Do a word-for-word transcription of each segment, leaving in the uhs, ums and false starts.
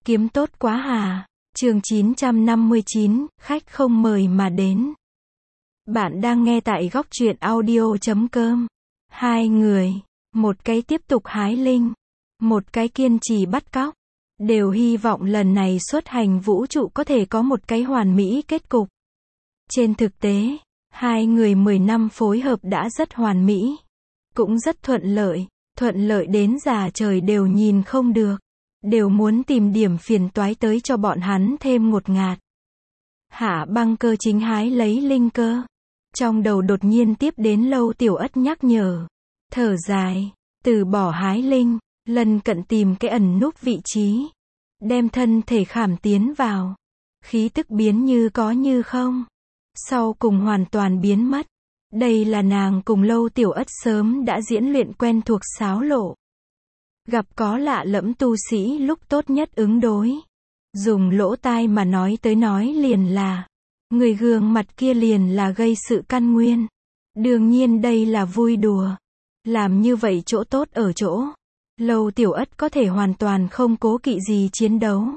Kiếm tốt quá hà. Chương chín trăm năm mươi chín, khách không mời mà đến. Bạn đang nghe tại góc truyện audio chấm com. Hai người, một cái tiếp tục hái linh, một cái kiên trì bắt cóc, đều hy vọng lần này xuất hành vũ trụ có thể có một cái hoàn mỹ kết cục. Trên thực tế, hai người mười năm phối hợp đã rất hoàn mỹ, cũng rất thuận lợi, thuận lợi đến già trời đều nhìn không được, đều muốn tìm điểm phiền toái tới cho bọn hắn thêm ngột ngạt. Hạ Băng Cơ chính hái lấy linh cơ, trong đầu đột nhiên tiếp đến Lâu Tiểu Ất nhắc nhở, thở dài, từ bỏ hái linh, lần cận tìm cái ẩn núp vị trí, đem thân thể khảm tiến vào, khí tức biến như có như không, sau cùng hoàn toàn biến mất. Đây là nàng cùng Lâu Tiểu Ất sớm đã diễn luyện quen thuộc xáo lộ. Gặp có lạ lẫm tu sĩ lúc tốt nhất ứng đối. Dùng lỗ tai mà nói tới nói liền là, người gương mặt kia liền là gây sự căn nguyên. Đương nhiên đây là vui đùa. Làm như vậy chỗ tốt ở chỗ, Lâu Tiểu Ất có thể hoàn toàn không cố kỵ gì chiến đấu.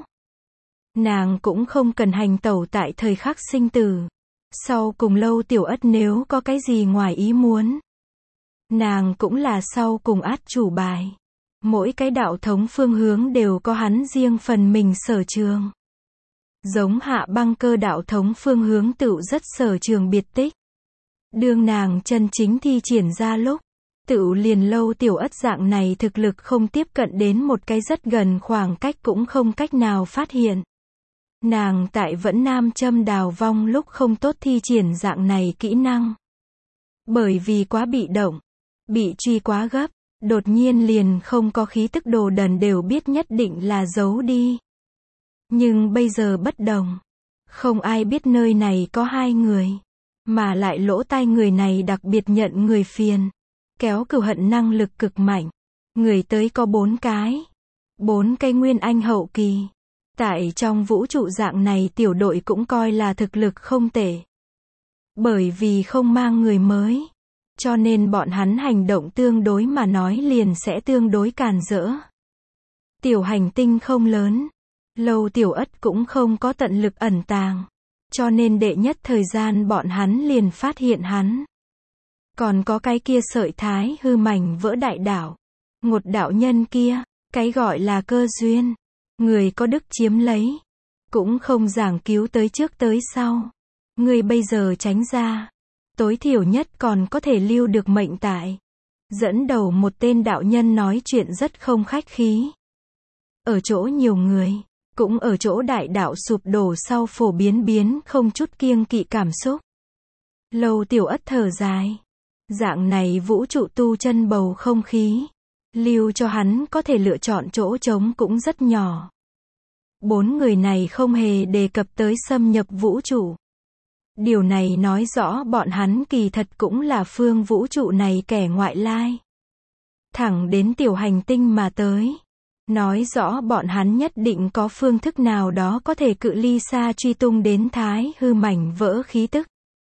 Nàng cũng không cần hành tẩu tại thời khắc sinh tử. Sau cùng Lâu Tiểu Ất nếu có cái gì ngoài ý muốn, nàng cũng là sau cùng át chủ bài. Mỗi cái đạo thống phương hướng đều có hắn riêng phần mình sở trường. Giống Hạ Băng Cơ đạo thống phương hướng tựu rất sở trường biệt tích. Đương nàng chân chính thi triển ra lúc, tựu liền Lâu Tiểu Ất dạng này thực lực không tiếp cận đến một cái rất gần khoảng cách cũng không cách nào phát hiện. Nàng tại Vẫn Nam Châm đào vong lúc không tốt thi triển dạng này kỹ năng. Bởi vì quá bị động, bị truy quá gấp, đột nhiên liền không có khí tức, đồ đần đều biết nhất định là giấu đi. Nhưng bây giờ bất đồng. Không ai biết nơi này có hai người. Mà lại lỗ tai người này đặc biệt nhận người phiền. Kéo cừu hận năng lực cực mạnh. Người tới có bốn cái. Bốn cái nguyên anh hậu kỳ. Tại trong vũ trụ dạng này tiểu đội cũng coi là thực lực không tệ. Bởi vì không mang người mới, cho nên bọn hắn hành động tương đối mà nói liền sẽ tương đối càn rỡ. Tiểu hành tinh không lớn, Lâu Tiểu Ất cũng không có tận lực ẩn tàng, cho nên đệ nhất thời gian bọn hắn liền phát hiện hắn. Còn có cái kia sợi thái hư mảnh vỡ đại đạo, ngột đạo nhân kia, cái gọi là cơ duyên, người có đức chiếm lấy, cũng không giảng cứu tới trước tới sau. Người bây giờ tránh ra, tối thiểu nhất còn có thể lưu được mệnh tại. Dẫn đầu một tên đạo nhân nói chuyện rất không khách khí. Ở chỗ nhiều người, cũng ở chỗ đại đạo sụp đổ sau phổ biến biến không chút kiêng kỵ cảm xúc. Lâu Tiểu Ất thở dài. Dạng này vũ trụ tu chân bầu không khí, lưu cho hắn có thể lựa chọn chỗ trống cũng rất nhỏ. Bốn người này không hề đề cập tới xâm nhập vũ trụ. Điều này nói rõ bọn hắn kỳ thật cũng là phương vũ trụ này kẻ ngoại lai. Thẳng đến tiểu hành tinh mà tới. Nói rõ bọn hắn nhất định có phương thức nào đó có thể cự ly xa truy tung đến thái hư mảnh vỡ khí tức.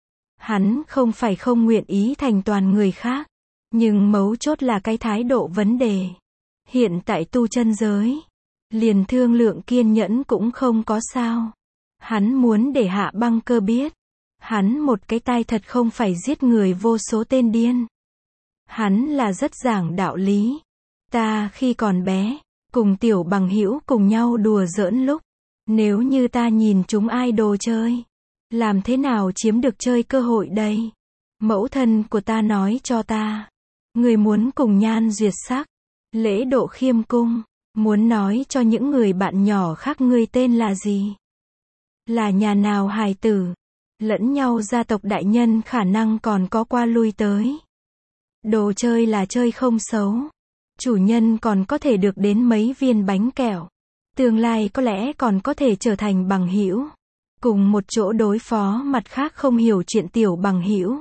Hắn không phải không nguyện ý thành toàn người khác. Nhưng mấu chốt là cái thái độ vấn đề. Hiện tại tu chân giới, liền thương lượng kiên nhẫn cũng không có sao. Hắn muốn để Hạ Băng Cơ biết. Hắn một cái tai thật không phải giết người vô số tên điên. Hắn là rất giảng đạo lý. Ta khi còn bé, cùng tiểu bằng hữu cùng nhau đùa giỡn lúc, nếu như ta nhìn chúng idol chơi, làm thế nào chiếm được chơi cơ hội đây? Mẫu thân của ta nói cho ta, người muốn cùng nhan duyệt sắc, lễ độ khiêm cung, muốn nói cho những người bạn nhỏ khác ngươi tên là gì? Là nhà nào hài tử? Lẫn nhau gia tộc đại nhân khả năng còn có qua lui tới. Đồ chơi là chơi không xấu. Chủ nhân còn có thể được đến mấy viên bánh kẹo. Tương lai có lẽ còn có thể trở thành bằng hữu. Cùng một chỗ đối phó mặt khác không hiểu chuyện tiểu bằng hữu.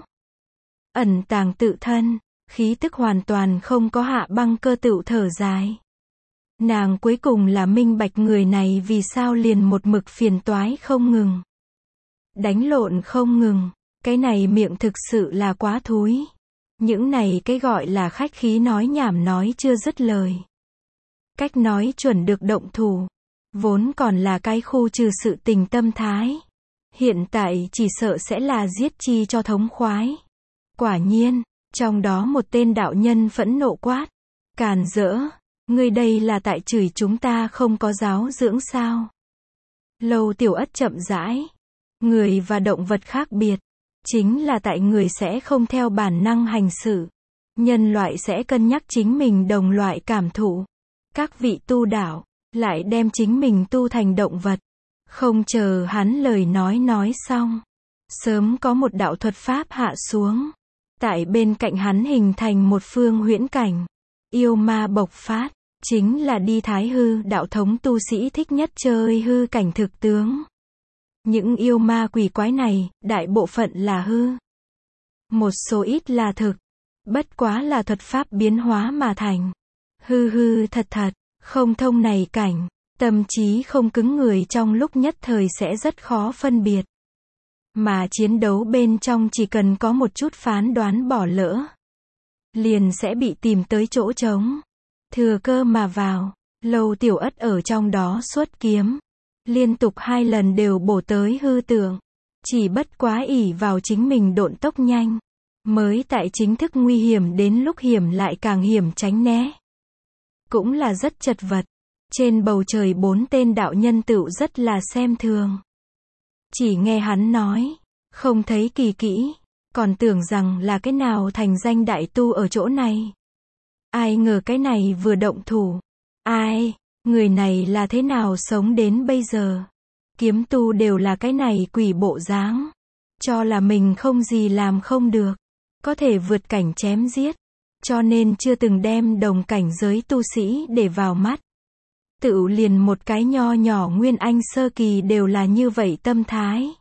Ẩn tàng tự thân, khí tức hoàn toàn không có. Hạ Băng Cơ tựu thở dài. Nàng cuối cùng là minh bạch người này vì sao liền một mực phiền toái không ngừng. Đánh lộn không ngừng, cái này miệng thực sự là quá thúi. Những này cái gọi là khách khí nói nhảm nói chưa dứt lời. Cách nói chuẩn được động thủ. Vốn còn là cái khu trừ sự tình tâm thái. Hiện tại chỉ sợ sẽ là giết chi cho thống khoái. Quả nhiên, trong đó một tên đạo nhân phẫn nộ quát. Càn rỡ, ngươi đây là tại chửi chúng ta không có giáo dưỡng sao? Lâu Tiểu Ất chậm rãi. Người và động vật khác biệt. Chính là tại người sẽ không theo bản năng hành sự. Nhân loại sẽ cân nhắc chính mình đồng loại cảm thụ. Các vị tu đạo, lại đem chính mình tu thành động vật. Không chờ hắn lời nói nói xong. Sớm có một đạo thuật pháp hạ xuống. Tại bên cạnh hắn hình thành một phương huyễn cảnh. Yêu ma bộc phát. Chính là đi thái hư đạo thống tu sĩ thích nhất chơi hư cảnh thực tướng. Những yêu ma quỷ quái này, đại bộ phận là hư. Một số ít là thực. Bất quá là thuật pháp biến hóa mà thành. Hư hư thật thật, không thông này cảnh. Tâm trí không cứng người trong lúc nhất thời sẽ rất khó phân biệt. Mà chiến đấu bên trong chỉ cần có một chút phán đoán bỏ lỡ. Liền sẽ bị tìm tới chỗ trống. Thừa cơ mà vào. Lâu Tiểu Ất ở trong đó xuất kiếm. Liên tục hai lần đều bổ tới hư tượng. Chỉ bất quá ỷ vào chính mình độn tốc nhanh. Mới tại chính thức nguy hiểm đến lúc hiểm lại càng hiểm tránh né. Cũng là rất chật vật. Trên bầu trời bốn tên đạo nhân tựu rất là xem thường. Chỉ nghe hắn nói. Không thấy kỳ kỹ. Còn tưởng rằng là cái nào thành danh đại tu ở chỗ này. Ai ngờ cái này vừa động thủ. Ai, người này là thế nào sống đến bây giờ. Kiếm tu đều là cái này quỷ bộ dáng. Cho là mình không gì làm không được. Có thể vượt cảnh chém giết. Cho nên chưa từng đem đồng cảnh giới tu sĩ để vào mắt. Tự liền một cái nho nhỏ nguyên anh sơ kỳ đều là như vậy tâm thái.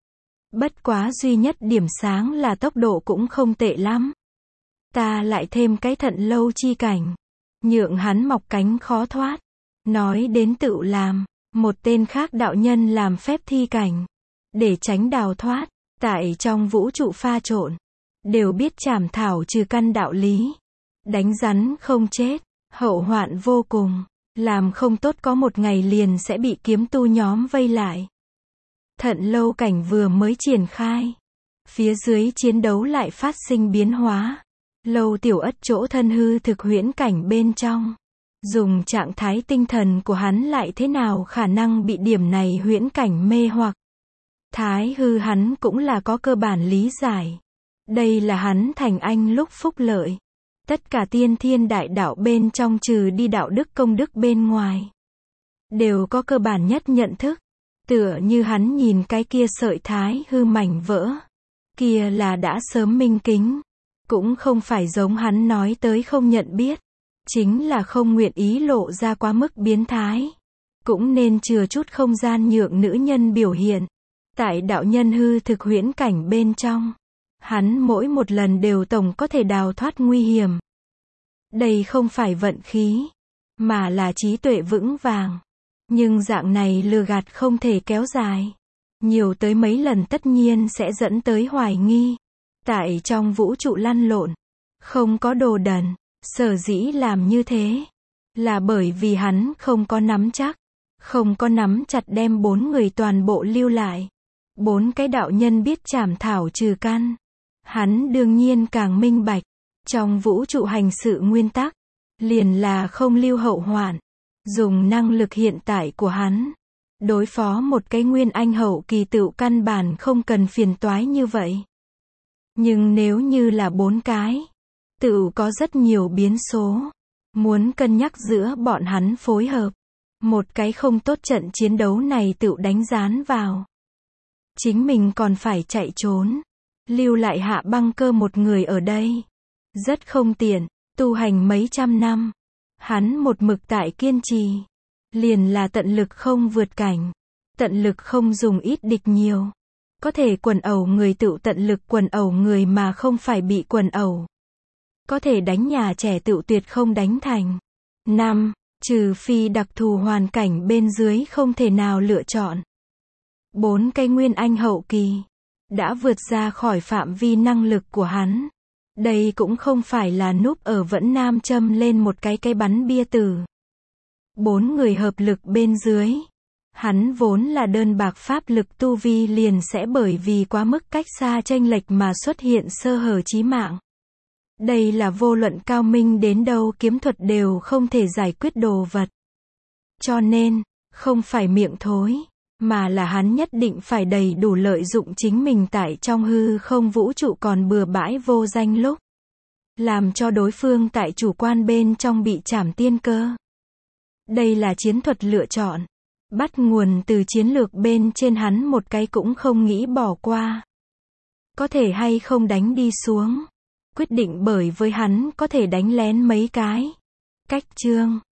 Bất quá duy nhất điểm sáng là tốc độ cũng không tệ lắm. Ta lại thêm cái thận lâu chi cảnh. Nhượng hắn mọc cánh khó thoát. Nói đến tự làm. Một tên khác đạo nhân làm phép thi cảnh. Để tránh đào thoát. Tại trong vũ trụ pha trộn. Đều biết trảm thảo trừ căn đạo lý. Đánh rắn không chết. Hậu hoạn vô cùng. Làm không tốt có một ngày liền sẽ bị kiếm tu nhóm vây lại. Thận lâu cảnh vừa mới triển khai. Phía dưới chiến đấu lại phát sinh biến hóa. Lâu Tiểu Ất chỗ thân hư thực huyễn cảnh bên trong. Dùng trạng thái tinh thần của hắn lại thế nào khả năng bị điểm này huyễn cảnh mê hoặc. Thái hư hắn cũng là có cơ bản lý giải. Đây là hắn thành anh lúc phúc lợi. Tất cả tiên thiên đại đạo bên trong trừ đi đạo đức công đức bên ngoài. Đều có cơ bản nhất nhận thức. Tựa như hắn nhìn cái kia sợi thái hư mảnh vỡ. Kia là đã sớm minh kính. Cũng không phải giống hắn nói tới không nhận biết. Chính là không nguyện ý lộ ra quá mức biến thái. Cũng nên chừa chút không gian nhượng nữ nhân biểu hiện. Tại đạo nhân hư thực huyễn cảnh bên trong. Hắn mỗi một lần đều tổng có thể đào thoát nguy hiểm. Đây không phải vận khí. Mà là trí tuệ vững vàng. Nhưng dạng này lừa gạt không thể kéo dài. Nhiều tới mấy lần tất nhiên sẽ dẫn tới hoài nghi. Tại trong vũ trụ lăn lộn. Không có đồ đần. Sở dĩ làm như thế. Là bởi vì hắn không có nắm chắc. Không có nắm chặt đem bốn người toàn bộ lưu lại. Bốn cái đạo nhân biết trảm thảo trừ căn. Hắn đương nhiên càng minh bạch. Trong vũ trụ hành sự nguyên tắc. Liền là không lưu hậu hoạn. Dùng năng lực hiện tại của hắn. Đối phó một cái nguyên anh hậu kỳ tựu căn bản không cần phiền toái như vậy. Nhưng nếu như là bốn cái. Tựu có rất nhiều biến số. Muốn cân nhắc giữa bọn hắn phối hợp. Một cái không tốt trận chiến đấu này tựu đánh dán vào. Chính mình còn phải chạy trốn. Lưu lại Hạ Băng Cơ một người ở đây. Rất không tiện. Tu hành mấy trăm năm. Hắn một mực tại kiên trì. Liền là tận lực không vượt cảnh. Tận lực không dùng ít địch nhiều. Có thể quần ẩu người tựu tận lực quần ẩu người mà không phải bị quần ẩu. Có thể đánh nhà trẻ tựu tuyệt không đánh thành. năm. Trừ phi đặc thù hoàn cảnh bên dưới không thể nào lựa chọn. Bốn cái nguyên anh hậu kỳ. Đã vượt ra khỏi phạm vi năng lực của hắn. Đây cũng không phải là núp ở vẫn nam châm lên một cái cây bắn bia tử. Bốn người hợp lực bên dưới. Hắn vốn là đơn bạc pháp lực tu vi liền sẽ bởi vì quá mức cách xa chênh lệch mà xuất hiện sơ hở chí mạng. Đây là vô luận cao minh đến đâu kiếm thuật đều không thể giải quyết đồ vật. Cho nên, không phải miệng thối, mà là hắn nhất định phải đầy đủ lợi dụng chính mình tại trong hư không vũ trụ còn bừa bãi vô danh lúc. Làm cho đối phương tại chủ quan bên trong bị trảm tiên cơ. Đây là chiến thuật lựa chọn. Bắt nguồn từ chiến lược bên trên hắn một cái cũng không nghĩ bỏ qua. Có thể hay không đánh đi xuống. Quyết định bởi với hắn có thể đánh lén mấy cái. Cách chương.